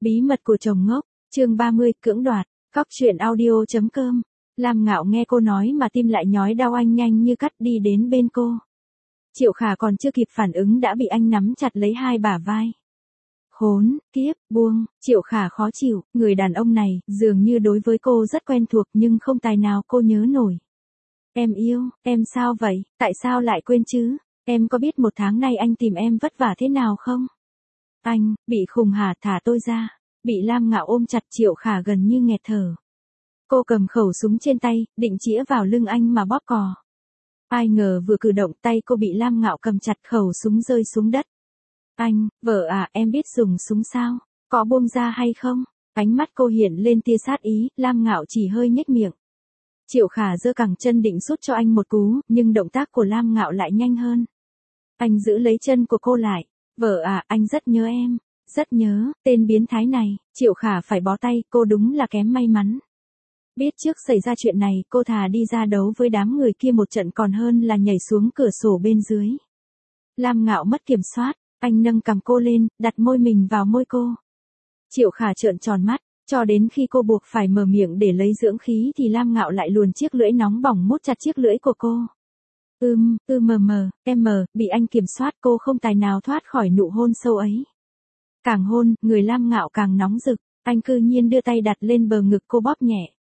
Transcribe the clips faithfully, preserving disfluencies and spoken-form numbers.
Bí mật của chồng ngốc, chương ba mươi, cưỡng đoạt, cóc truyện audio chấm com. Lam Ngạo nghe cô nói mà tim lại nhói đau, anh nhanh như cắt đi đến bên cô. Triệu Khả còn chưa kịp phản ứng đã bị anh nắm chặt lấy hai bả vai. Khốn, kiếp, buông, Triệu Khả khó chịu, người đàn ông này, dường như đối với cô rất quen thuộc nhưng không tài nào cô nhớ nổi. Em yêu, em sao vậy, tại sao lại quên chứ, em có biết một tháng nay anh tìm em vất vả thế nào không? Anh, bị khùng hả, thả tôi ra, bị Lam Ngạo ôm chặt Triệu Khả gần như nghẹt thở. Cô cầm khẩu súng trên tay, định chĩa vào lưng anh mà bóp cò. Ai ngờ vừa cử động tay cô bị Lam Ngạo cầm chặt, khẩu súng rơi xuống đất. Anh, vợ à, em biết dùng súng sao, có buông ra hay không? Ánh mắt cô hiện lên tia sát ý, Lam Ngạo chỉ hơi nhếch miệng. Triệu Khả giơ cẳng chân định sút cho anh một cú, nhưng động tác của Lam Ngạo lại nhanh hơn. Anh giữ lấy chân của cô lại. Vợ à, anh rất nhớ em, rất nhớ, tên biến thái này, Triệu Khả phải bó tay, cô đúng là kém may mắn. Biết trước xảy ra chuyện này, cô thà đi ra đấu với đám người kia một trận còn hơn là nhảy xuống cửa sổ bên dưới. Lam Ngạo mất kiểm soát, anh nâng cằm cô lên, đặt môi mình vào môi cô. Triệu Khả trợn tròn mắt, cho đến khi cô buộc phải mở miệng để lấy dưỡng khí thì Lam Ngạo lại luồn chiếc lưỡi nóng bỏng mút chặt chiếc lưỡi của cô. Ưm, ư mờ mờ, em mờ, bị anh kiểm soát, cô không tài nào thoát khỏi nụ hôn sâu ấy. Càng hôn, người Lam Ngạo càng nóng rực, anh cư nhiên đưa tay đặt lên bờ ngực cô bóp nhẹ.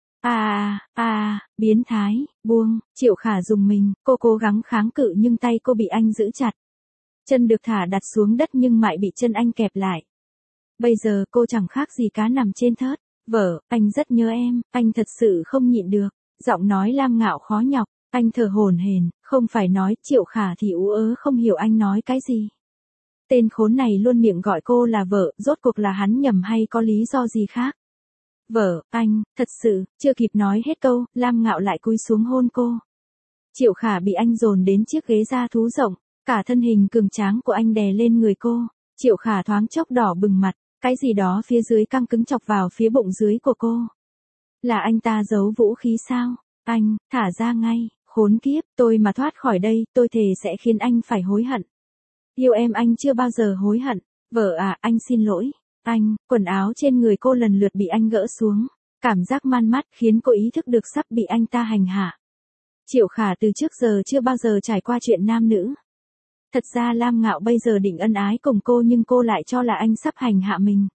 À, à, biến thái, buông, Triệu Khả dùng mình, cô cố gắng kháng cự nhưng tay cô bị anh giữ chặt. Chân được thả đặt xuống đất nhưng mãi bị chân anh kẹp lại. Bây giờ cô chẳng khác gì cá nằm trên thớt. Vợ, anh rất nhớ em, anh thật sự không nhịn được. Giọng nói Lam Ngạo khó nhọc. Anh thở hổn hển, không phải nói, Triệu Khả thì ú ớ không hiểu anh nói cái gì. Tên khốn này luôn miệng gọi cô là vợ, rốt cuộc là hắn nhầm hay có lý do gì khác? Vợ, anh, thật sự, chưa kịp nói hết câu, Lam Ngạo lại cúi xuống hôn cô. Triệu Khả bị anh dồn đến chiếc ghế da thú rộng, cả thân hình cường tráng của anh đè lên người cô. Triệu Khả thoáng chốc đỏ bừng mặt, cái gì đó phía dưới căng cứng chọc vào phía bụng dưới của cô. Là anh ta giấu vũ khí sao? Anh, thả ra ngay. Khốn kiếp, tôi mà thoát khỏi đây, tôi thề sẽ khiến anh phải hối hận. Yêu em anh chưa bao giờ hối hận. Vợ à, anh xin lỗi. Anh, quần áo trên người cô lần lượt bị anh gỡ xuống. Cảm giác man mát khiến cô ý thức được sắp bị anh ta hành hạ. Triệu Khả từ trước giờ chưa bao giờ trải qua chuyện nam nữ. Thật ra Lam Ngạo bây giờ định ân ái cùng cô nhưng cô lại cho là anh sắp hành hạ mình.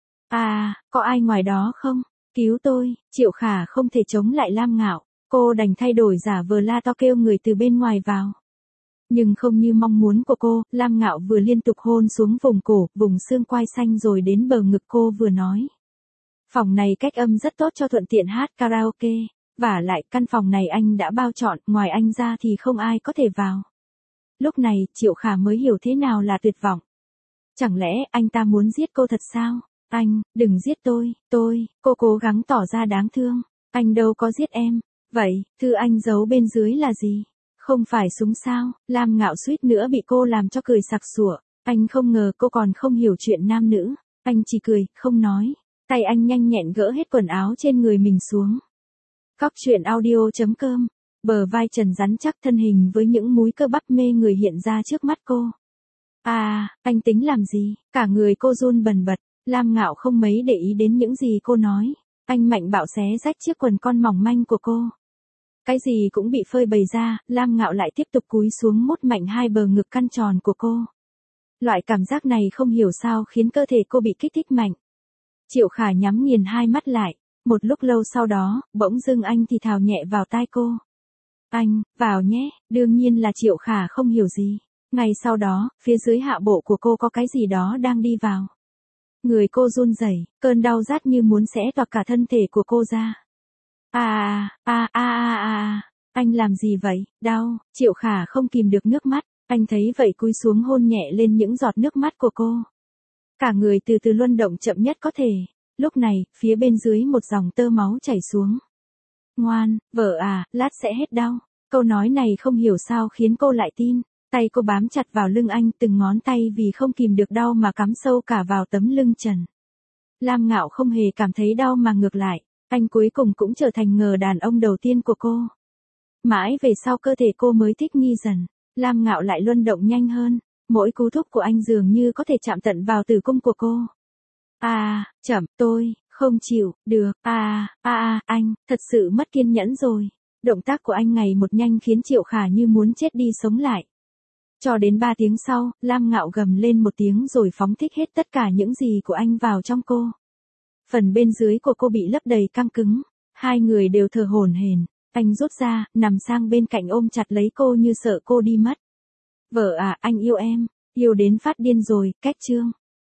À, có ai ngoài đó không? Cứu tôi, Triệu Khả không thể chống lại Lam Ngạo. Cô đành thay đổi giả vờ la to kêu người từ bên ngoài vào. Nhưng không như mong muốn của cô, Lam Ngạo vừa liên tục hôn xuống vùng cổ, vùng xương quai xanh rồi đến bờ ngực cô vừa nói. Phòng này cách âm rất tốt cho thuận tiện hát karaoke, vả lại căn phòng này anh đã bao trọn, ngoài anh ra thì không ai có thể vào. Lúc này, Triệu Khả mới hiểu thế nào là tuyệt vọng. Chẳng lẽ anh ta muốn giết cô thật sao? Anh, đừng giết tôi, tôi, cô cố gắng tỏ ra đáng thương. Anh đâu có giết em. Vậy, thư anh giấu bên dưới là gì? Không phải súng sao? Lam Ngạo suýt nữa bị cô làm cho cười sặc sủa. Anh không ngờ cô còn không hiểu chuyện nam nữ. Anh chỉ cười, không nói. Tay anh nhanh nhẹn gỡ hết quần áo trên người mình xuống. Cóc truyện audio chấm com. Bờ vai trần rắn chắc, thân hình với những múi cơ bắp mê người hiện ra trước mắt cô. À, anh tính làm gì? Cả người cô run bần bật. Lam Ngạo không mấy để ý đến những gì cô nói. Anh mạnh bạo xé rách chiếc quần con mỏng manh của cô. Cái gì cũng bị phơi bày ra, Lam Ngạo lại tiếp tục cúi xuống mút mạnh hai bờ ngực căn tròn của cô. Loại cảm giác này không hiểu sao khiến cơ thể cô bị kích thích mạnh. Triệu Khả nhắm nghiền hai mắt lại, một lúc lâu sau đó, bỗng dưng anh thì thào nhẹ vào tai cô. Anh, vào nhé, đương nhiên là Triệu Khả không hiểu gì. Ngay sau đó, phía dưới hạ bộ của cô có cái gì đó đang đi vào. Người cô run rẩy, cơn đau rát như muốn xé toạc cả thân thể của cô ra. À, à, à, à, à, anh làm gì vậy, đau, Triệu Khả không kìm được nước mắt, anh thấy vậy cúi xuống hôn nhẹ lên những giọt nước mắt của cô. Cả người từ từ luân động chậm nhất có thể, lúc này, phía bên dưới một dòng tơ máu chảy xuống. Ngoan, vợ à, lát sẽ hết đau, câu nói này không hiểu sao khiến cô lại tin, tay cô bám chặt vào lưng anh, từng ngón tay vì không kìm được đau mà cắm sâu cả vào tấm lưng trần. Lam Ngạo không hề cảm thấy đau mà ngược lại. Anh cuối cùng cũng trở thành người đàn ông đầu tiên của cô. Mãi về sau cơ thể cô mới thích nghi dần. Lam Ngạo lại luân động nhanh hơn. Mỗi cú thúc của anh dường như có thể chạm tận vào tử cung của cô. À, chậm, tôi, không chịu, được, à, à, à, anh, thật sự mất kiên nhẫn rồi. Động tác của anh ngày một nhanh khiến Triệu Khả như muốn chết đi sống lại. Cho đến ba tiếng sau, Lam Ngạo gầm lên một tiếng rồi phóng thích hết tất cả những gì của anh vào trong cô. Phần bên dưới của cô bị lấp đầy căng cứng. Hai người đều thở hổn hển. Anh rút ra, nằm sang bên cạnh ôm chặt lấy cô như sợ cô đi mất. Vợ à, anh yêu em. Yêu đến phát điên rồi, cách chương.